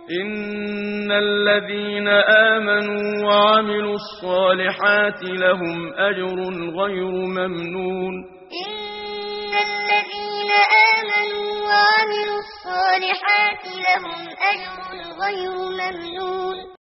إن الذين آمنوا وعملوا الصالحات لهم أجر غير ممنون. إن الذين آمنوا وعملوا الصالحات لهم أجر غير ممنون.